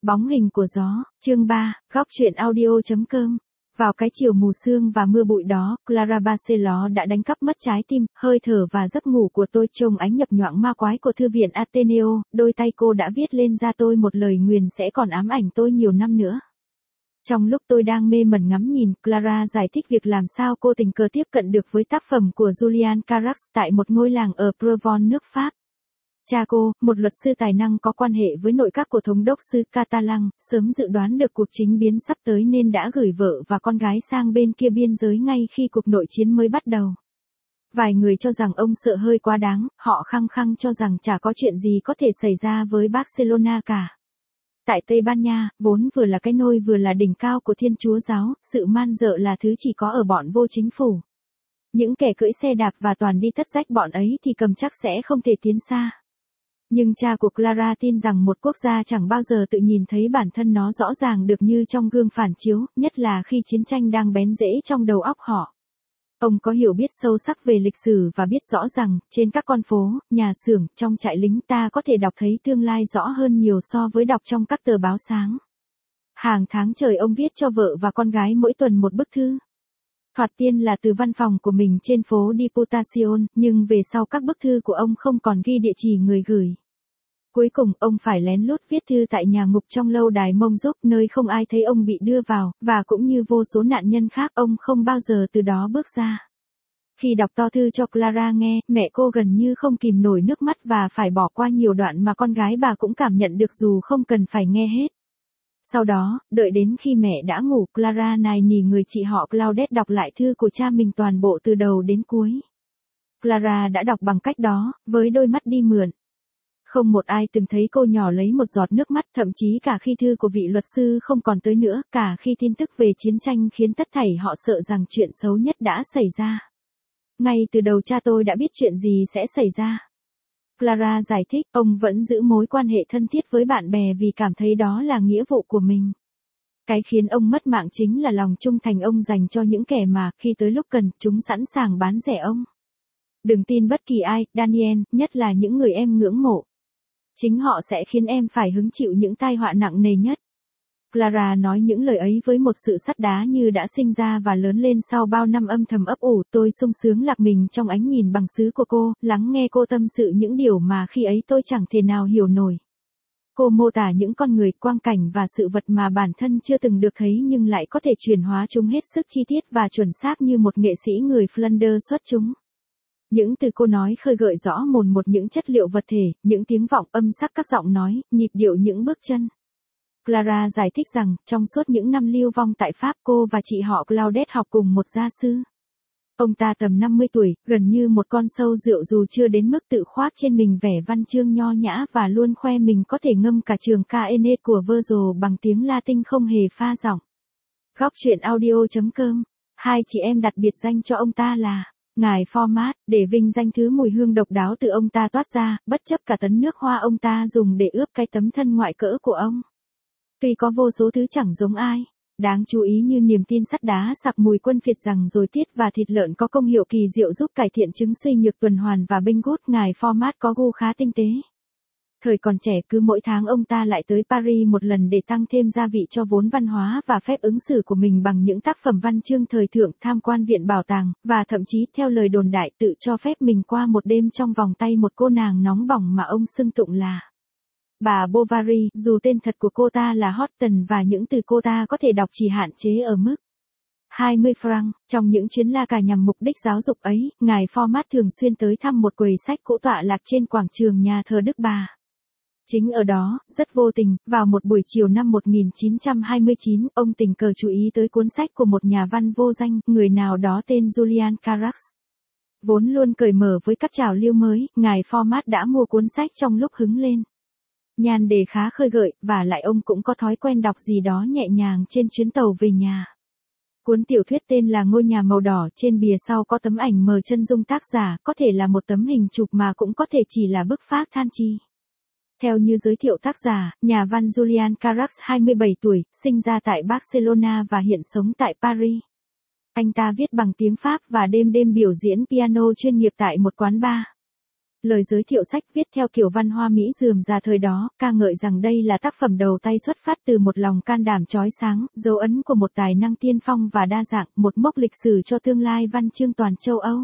Bóng hình của gió, chương 3, góc truyện audio.com. Vào cái chiều mù sương và mưa bụi đó, Clara Barceló đã đánh cắp mất trái tim, hơi thở và giấc ngủ của tôi trong ánh nhập nhoạng ma quái của thư viện Ateneo. Đôi tay cô đã viết lên da tôi một lời nguyền sẽ còn ám ảnh tôi nhiều năm nữa. Trong lúc tôi đang mê mẩn ngắm nhìn, Clara giải thích việc làm sao cô tình cờ tiếp cận được với tác phẩm của Julian Carax tại một ngôi làng ở Provence, nước Pháp. Cha cô, một luật sư tài năng có quan hệ với nội các của thống đốc sư Catalan, sớm dự đoán được cuộc chính biến sắp tới nên đã gửi vợ và con gái sang bên kia biên giới ngay khi cuộc nội chiến mới bắt đầu. Vài người cho rằng ông sợ hơi quá đáng, họ khăng khăng cho rằng chả có chuyện gì có thể xảy ra với Barcelona cả. Tại Tây Ban Nha, vốn vừa là cái nôi vừa là đỉnh cao của Thiên Chúa giáo, sự man dợ là thứ chỉ có ở bọn vô chính phủ. Những kẻ cưỡi xe đạp và toàn đi tất rách bọn ấy thì cầm chắc sẽ không thể tiến xa. Nhưng cha của Clara tin rằng một quốc gia chẳng bao giờ tự nhìn thấy bản thân nó rõ ràng được như trong gương phản chiếu, nhất là khi chiến tranh đang bén rễ trong đầu óc họ. Ông có hiểu biết sâu sắc về lịch sử và biết rõ rằng, trên các con phố, nhà xưởng, trong trại lính ta có thể đọc thấy tương lai rõ hơn nhiều so với đọc trong các tờ báo sáng. Hàng tháng trời ông viết cho vợ và con gái mỗi tuần một bức thư. Thoạt tiên là từ văn phòng của mình trên phố Diputación, nhưng về sau các bức thư của ông không còn ghi địa chỉ người gửi. Cuối cùng, ông phải lén lút viết thư tại nhà ngục trong lâu đài Mông Giúp, nơi không ai thấy ông bị đưa vào, và cũng như vô số nạn nhân khác, ông không bao giờ từ đó bước ra. Khi đọc to thư cho Clara nghe, mẹ cô gần như không kìm nổi nước mắt và phải bỏ qua nhiều đoạn mà con gái bà cũng cảm nhận được dù không cần phải nghe hết. Sau đó, đợi đến khi mẹ đã ngủ, Clara nài nỉ người chị họ Claudette đọc lại thư của cha mình toàn bộ từ đầu đến cuối. Clara đã đọc bằng cách đó, với đôi mắt đi mượn. Không một ai từng thấy cô nhỏ lấy một giọt nước mắt, thậm chí cả khi thư của vị luật sư không còn tới nữa, cả khi tin tức về chiến tranh khiến tất thảy họ sợ rằng chuyện xấu nhất đã xảy ra. Ngay từ đầu cha tôi đã biết chuyện gì sẽ xảy ra. Clara giải thích, ông vẫn giữ mối quan hệ thân thiết với bạn bè vì cảm thấy đó là nghĩa vụ của mình. Cái khiến ông mất mạng chính là lòng trung thành ông dành cho những kẻ mà, khi tới lúc cần, chúng sẵn sàng bán rẻ ông. Đừng tin bất kỳ ai, Daniel, nhất là những người em ngưỡng mộ. Chính họ sẽ khiến em phải hứng chịu những tai họa nặng nề nhất. Clara nói những lời ấy với một sự sắt đá như đã sinh ra và lớn lên sau bao năm âm thầm ấp ủ. Tôi sung sướng lạc mình trong ánh nhìn bằng sứ của cô, lắng nghe cô tâm sự những điều mà khi ấy tôi chẳng thể nào hiểu nổi. Cô mô tả những con người, quang cảnh và sự vật mà bản thân chưa từng được thấy nhưng lại có thể chuyển hóa chúng hết sức chi tiết và chuẩn xác như một nghệ sĩ người Flanders xuất chúng. Những từ cô nói khơi gợi rõ mồn một những chất liệu vật thể, những tiếng vọng, âm sắc các giọng nói, nhịp điệu những bước chân. Clara giải thích rằng, trong suốt những năm lưu vong tại Pháp, cô và chị họ Claudette học cùng một gia sư. Ông ta tầm 50 tuổi, gần như một con sâu rượu dù chưa đến mức tự khoác trên mình vẻ văn chương nho nhã và luôn khoe mình có thể ngâm cả trường ca Aeneid của Virgil bằng tiếng Latin không hề pha giọng. Góc truyện audio.com. Hai chị em đặt biệt danh cho ông ta là Ngài Format, để vinh danh thứ mùi hương độc đáo từ ông ta toát ra, bất chấp cả tấn nước hoa ông ta dùng để ướp cái tấm thân ngoại cỡ của ông. Tuy có vô số thứ chẳng giống ai, đáng chú ý như niềm tin sắt đá sặc mùi quân phiệt rằng dồi tiết và thịt lợn có công hiệu kỳ diệu giúp cải thiện chứng suy nhược tuần hoàn và bênh gút, Ngài Format có gu khá tinh tế. Thời còn trẻ cứ mỗi tháng ông ta lại tới Paris một lần để tăng thêm gia vị cho vốn văn hóa và phép ứng xử của mình bằng những tác phẩm văn chương thời thượng, tham quan viện bảo tàng, và thậm chí theo lời đồn đại tự cho phép mình qua một đêm trong vòng tay một cô nàng nóng bỏng mà ông xưng tụng là bà Bovary, dù tên thật của cô ta là Horton và những từ cô ta có thể đọc chỉ hạn chế ở mức 20 franc. Trong những chuyến la cà nhằm mục đích giáo dục ấy, Ngài Format thường xuyên tới thăm một quầy sách cũ tọa lạc trên quảng trường nhà thờ Đức Bà. Chính ở đó, rất vô tình, vào một buổi chiều năm 1929, ông tình cờ chú ý tới cuốn sách của một nhà văn vô danh, người nào đó tên Julian Carax. Vốn luôn cởi mở với các trào lưu mới, Ngài Format đã mua cuốn sách trong lúc hứng lên. Nhan đề khá khơi gợi, và lại ông cũng có thói quen đọc gì đó nhẹ nhàng trên chuyến tàu về nhà. Cuốn tiểu thuyết tên là Ngôi nhà màu đỏ, trên bìa sau có tấm ảnh mờ chân dung tác giả, có thể là một tấm hình chụp mà cũng có thể chỉ là bức phác than chi. Theo như giới thiệu tác giả, nhà văn Julian Carax 27 tuổi, sinh ra tại Barcelona và hiện sống tại Paris. Anh ta viết bằng tiếng Pháp và đêm đêm biểu diễn piano chuyên nghiệp tại một quán bar. Lời giới thiệu sách viết theo kiểu văn hoa Mỹ rườm rà thời đó, ca ngợi rằng đây là tác phẩm đầu tay xuất phát từ một lòng can đảm chói sáng, dấu ấn của một tài năng tiên phong và đa dạng, một mốc lịch sử cho tương lai văn chương toàn châu Âu.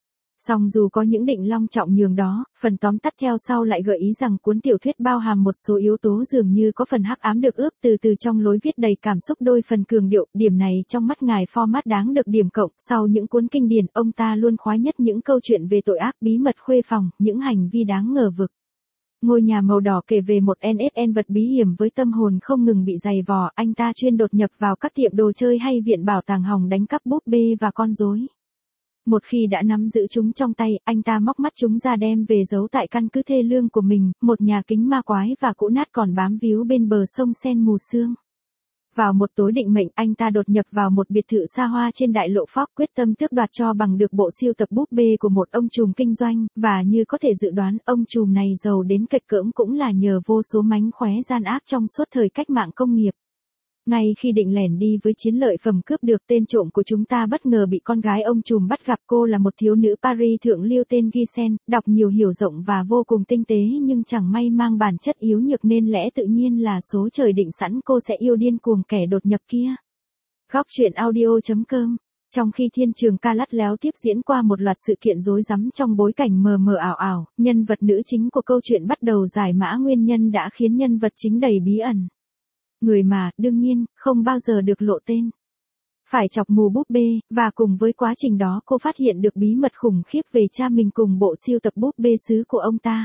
Song dù có những định long trọng nhường đó, phần tóm tắt theo sau lại gợi ý rằng cuốn tiểu thuyết bao hàm một số yếu tố dường như có phần hắc ám được ướp từ trong lối viết đầy cảm xúc đôi phần cường điệu, điểm này trong mắt ngài Format đáng được điểm cộng, sau những cuốn kinh điển, ông ta luôn khoái nhất những câu chuyện về tội ác bí mật khuê phòng, những hành vi đáng ngờ vực. Ngôi nhà màu đỏ kể về một NSN vật bí hiểm với tâm hồn không ngừng bị giày vò, anh ta chuyên đột nhập vào các tiệm đồ chơi hay viện bảo tàng hòng đánh cắp búp bê và con rối. Một khi đã nắm giữ chúng trong tay, anh ta móc mắt chúng ra đem về giấu tại căn cứ thê lương của mình, một nhà kính ma quái và cũ nát còn bám víu bên bờ sông Sen mù sương. Vào một tối định mệnh, anh ta đột nhập vào một biệt thự xa hoa trên đại lộ Fox, quyết tâm tước đoạt cho bằng được bộ sưu tập búp bê của một ông trùm kinh doanh, và như có thể dự đoán, ông trùm này giàu đến kệch cỡm cũng là nhờ vô số mánh khóe gian ác trong suốt thời cách mạng công nghiệp. Ngay khi định lẻn đi với chiến lợi phẩm cướp được, tên trộm của chúng ta bất ngờ bị con gái ông trùm bắt gặp. Cô là một thiếu nữ Paris thượng lưu tên Giselle, đọc nhiều hiểu rộng và vô cùng tinh tế nhưng chẳng may mang bản chất yếu nhược nên lẽ tự nhiên là số trời định sẵn cô sẽ yêu điên cuồng kẻ đột nhập kia. Góc truyện audio.com. Trong khi thiên trường ca lắt léo tiếp diễn qua một loạt sự kiện rối rắm trong bối cảnh mờ mờ ảo ảo, nhân vật nữ chính của câu chuyện bắt đầu giải mã nguyên nhân đã khiến nhân vật chính đầy bí ẩn. Người mà, đương nhiên, không bao giờ được lộ tên. Phải chọc mù búp bê, và cùng với quá trình đó cô phát hiện được bí mật khủng khiếp về cha mình cùng bộ sưu tập búp bê sứ của ông ta.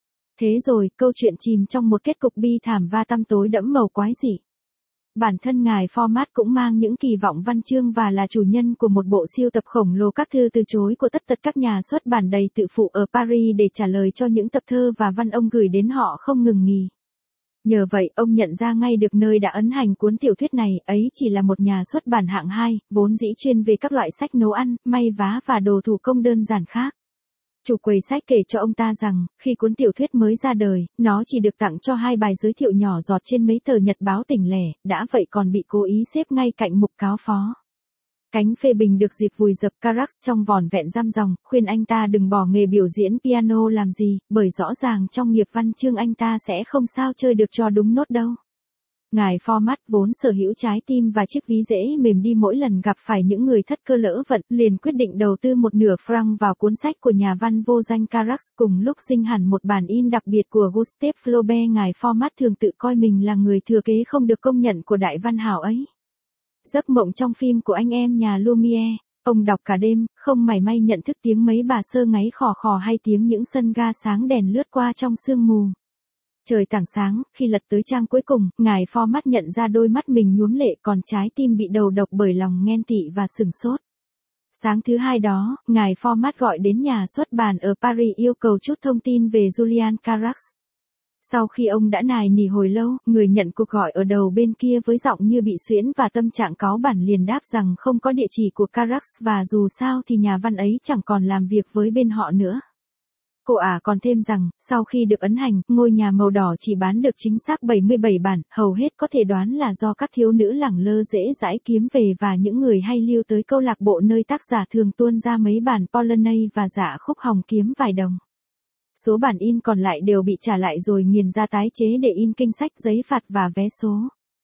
Thế rồi, câu chuyện chìm trong một kết cục bi thảm và tăm tối đẫm màu quái dị. Bản thân ngài Format cũng mang những kỳ vọng văn chương và là chủ nhân của một bộ sưu tập khổng lồ các thư từ chối của tất tật các nhà xuất bản đầy tự phụ ở Paris để trả lời cho những tập thơ và văn ông gửi đến họ không ngừng nghỉ. Nhờ vậy, ông nhận ra ngay được nơi đã ấn hành cuốn tiểu thuyết này, ấy chỉ là một nhà xuất bản hạng 2, vốn dĩ chuyên về các loại sách nấu ăn, may vá và đồ thủ công đơn giản khác. Chủ quầy sách kể cho ông ta rằng, khi cuốn tiểu thuyết mới ra đời, nó chỉ được tặng cho 2 bài giới thiệu nhỏ giọt trên mấy tờ nhật báo tỉnh lẻ, đã vậy còn bị cố ý xếp ngay cạnh mục cáo phó. Cánh phê bình được dịp vùi dập Carax trong vỏn vẹn dăm dòng, khuyên anh ta đừng bỏ nghề biểu diễn piano làm gì, bởi rõ ràng trong nghiệp văn chương anh ta sẽ không sao chơi được cho đúng nốt đâu. Ngài Format vốn sở hữu trái tim và chiếc ví dễ mềm đi mỗi lần gặp phải những người thất cơ lỡ vận, liền quyết định đầu tư một nửa franc vào cuốn sách của nhà văn vô danh Carax, cùng lúc sinh hẳn một bản in đặc biệt của Gustave Flaubert. Ngài Format thường tự coi mình là người thừa kế không được công nhận của đại văn hào ấy. Giấc mộng trong phim của anh em nhà Lumière, ông đọc cả đêm, không mảy may nhận thức tiếng mấy bà sơ ngáy khò khò hay tiếng những sân ga sáng đèn lướt qua trong sương mù. Trời tảng sáng, khi lật tới trang cuối cùng, ngài Format nhận ra đôi mắt mình nhuốm lệ, còn trái tim bị đầu độc bởi lòng ghen tị và sửng sốt. Sáng thứ Hai đó, ngài Format gọi đến nhà xuất bản ở Paris yêu cầu chút thông tin về Julian Carax. Sau khi ông đã nài nỉ hồi lâu, người nhận cuộc gọi ở đầu bên kia với giọng như bị suyễn và tâm trạng cáu bẳn liền đáp rằng không có địa chỉ của Carax và dù sao thì nhà văn ấy chẳng còn làm việc với bên họ nữa. Cô còn thêm rằng, sau khi được ấn hành, ngôi nhà màu đỏ chỉ bán được chính xác 77 bản, hầu hết có thể đoán là do các thiếu nữ lẳng lơ dễ dãi kiếm về và những người hay lưu tới câu lạc bộ nơi tác giả thường tuôn ra mấy bản Polonais và dạ khúc hồng kiếm vài đồng. Số bản in còn lại đều bị trả lại rồi nghiền ra tái chế để in kinh sách, giấy phạt và vé số.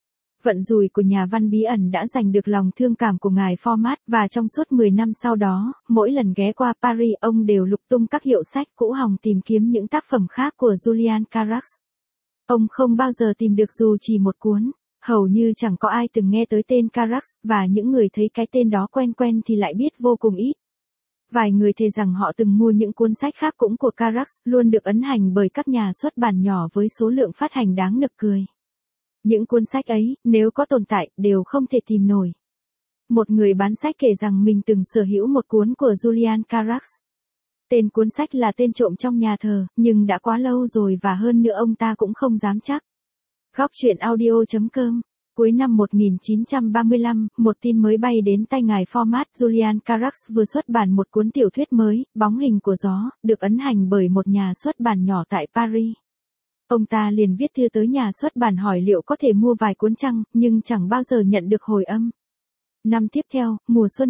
Vận rủi của nhà văn bí ẩn đã giành được lòng thương cảm của ngài Format, và trong suốt 10 năm sau đó, mỗi lần ghé qua Paris ông đều lục tung các hiệu sách cũ hòng tìm kiếm những tác phẩm khác của Julian Carax. Ông không bao giờ tìm được dù chỉ một cuốn, hầu như chẳng có ai từng nghe tới tên Carax, và những người thấy cái tên đó quen quen thì lại biết vô cùng ít. Vài người thề rằng họ từng mua những cuốn sách khác cũng của Carax, luôn được ấn hành bởi các nhà xuất bản nhỏ với số lượng phát hành đáng nực cười. Những cuốn sách ấy, nếu có tồn tại, đều không thể tìm nổi. Một người bán sách kể rằng mình từng sở hữu một cuốn của Julian Carax. Tên cuốn sách là tên trộm trong nhà thờ, nhưng đã quá lâu rồi và hơn nữa ông ta cũng không dám chắc. Góc truyện audio.com. Cuối năm 1935, một tin mới bay đến tay ngài Format. Julian Carax vừa xuất bản một cuốn tiểu thuyết mới, Bóng hình của gió, được ấn hành bởi một nhà xuất bản nhỏ tại Paris. Ông ta liền viết thư tới nhà xuất bản hỏi liệu có thể mua vài cuốn chăng, nhưng chẳng bao giờ nhận được hồi âm. Năm tiếp theo, mùa xuân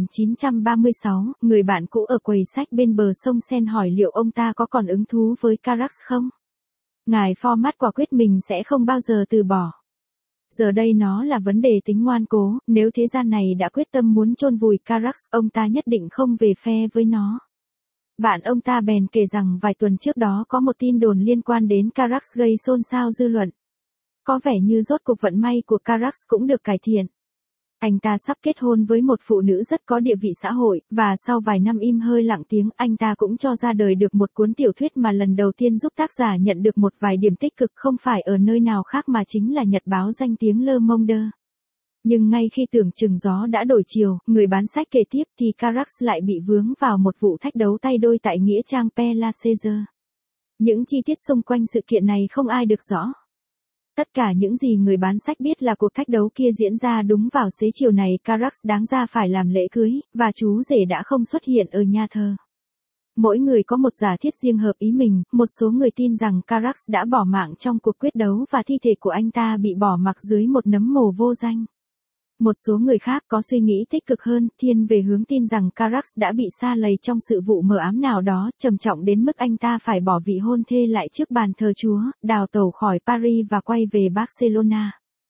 1936, người bạn cũ ở quầy sách bên bờ sông Sen hỏi liệu ông ta có còn hứng thú với Carax không? Ngài Format quả quyết mình sẽ không bao giờ từ bỏ. Giờ đây nó là vấn đề tính ngoan cố, nếu thế gian này đã quyết tâm muốn chôn vùi Carax, ông ta nhất định không về phe với nó. Bạn ông ta bèn kể rằng vài tuần trước đó có một tin đồn liên quan đến Carax gây xôn xao dư luận. Có vẻ như rốt cuộc vận may của Carax cũng được cải thiện. Anh ta sắp kết hôn với một phụ nữ rất có địa vị xã hội, và sau vài năm im hơi lặng tiếng, anh ta cũng cho ra đời được một cuốn tiểu thuyết mà lần đầu tiên giúp tác giả nhận được một vài điểm tích cực không phải ở nơi nào khác mà chính là nhật báo danh tiếng Le Monde. Nhưng ngay khi tưởng chừng gió đã đổi chiều, người bán sách kể tiếp thì Carax lại bị vướng vào một vụ thách đấu tay đôi tại nghĩa trang Père Lachaise. Những chi tiết xung quanh sự kiện này không ai được rõ. Tất cả những gì người bán sách biết là cuộc thách đấu kia diễn ra đúng vào xế chiều này Carax đáng ra phải làm lễ cưới, và chú rể đã không xuất hiện ở nhà thờ. Mỗi người có một giả thiết riêng hợp ý mình, một số người tin rằng Carax đã bỏ mạng trong cuộc quyết đấu và thi thể của anh ta bị bỏ mặc dưới một nấm mồ vô danh. Một số người khác có suy nghĩ tích cực hơn, thiên về hướng tin rằng Carax đã bị sa lầy trong sự vụ mờ ám nào đó, trầm trọng đến mức anh ta phải bỏ vị hôn thê lại trước bàn thờ Chúa, đào tẩu khỏi Paris và quay về Barcelona.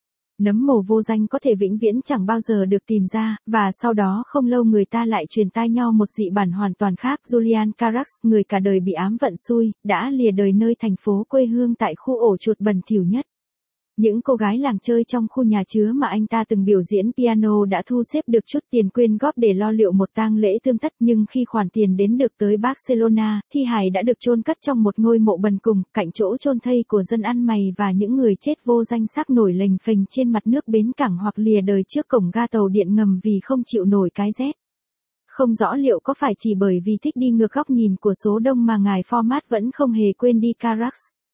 Nấm mồ vô danh có thể vĩnh viễn chẳng bao giờ được tìm ra, và sau đó không lâu người ta lại truyền tai nhau một dị bản hoàn toàn khác. Julian Carax, người cả đời bị ám vận xui, đã lìa đời nơi thành phố quê hương tại khu ổ chuột bẩn thỉu nhất. Những cô gái làng chơi trong khu nhà chứa mà anh ta từng biểu diễn piano đã thu xếp được chút tiền quyên góp để lo liệu một tang lễ thương tất, nhưng khi khoản tiền đến được tới Barcelona, thi hài đã được chôn cất trong một ngôi mộ bần cùng, cạnh chỗ chôn thây của dân ăn mày và những người chết vô danh xác nổi lềnh phềnh trên mặt nước bến cảng hoặc lìa đời trước cổng ga tàu điện ngầm vì không chịu nổi cái rét. Không rõ liệu có phải chỉ bởi vì thích đi ngược góc nhìn của số đông mà ngài Format vẫn không hề quên đi Carax.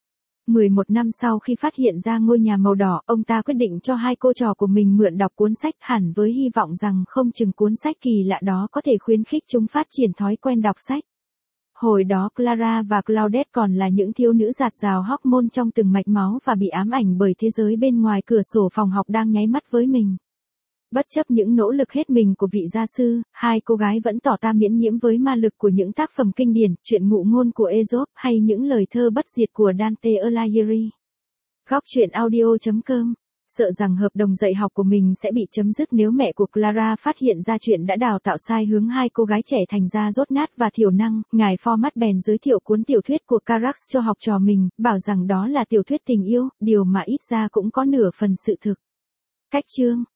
11 năm sau khi phát hiện ra ngôi nhà màu đỏ, ông ta quyết định cho hai cô trò của mình mượn đọc cuốn sách, hẳn với hy vọng rằng không chừng cuốn sách kỳ lạ đó có thể khuyến khích chúng phát triển thói quen đọc sách. Hồi đó Clara và Claudette còn là những thiếu nữ dạt dào hormone trong từng mạch máu và bị ám ảnh bởi thế giới bên ngoài cửa sổ phòng học đang nháy mắt với mình. Bất chấp những nỗ lực hết mình của vị gia sư, hai cô gái vẫn tỏ ra miễn nhiễm với ma lực của những tác phẩm kinh điển, chuyện ngụ ngôn của Aesop hay những lời thơ bất diệt của Dante Alighieri. Góc truyện audio.com. Sợ rằng hợp đồng dạy học của mình sẽ bị chấm dứt nếu mẹ của Clara phát hiện ra chuyện đã đào tạo sai hướng hai cô gái trẻ thành ra dốt nát và thiểu năng, ngài Format bèn giới thiệu cuốn tiểu thuyết của Carax cho học trò mình, bảo rằng đó là tiểu thuyết tình yêu, điều mà ít ra cũng có nửa phần sự thực. Cách chương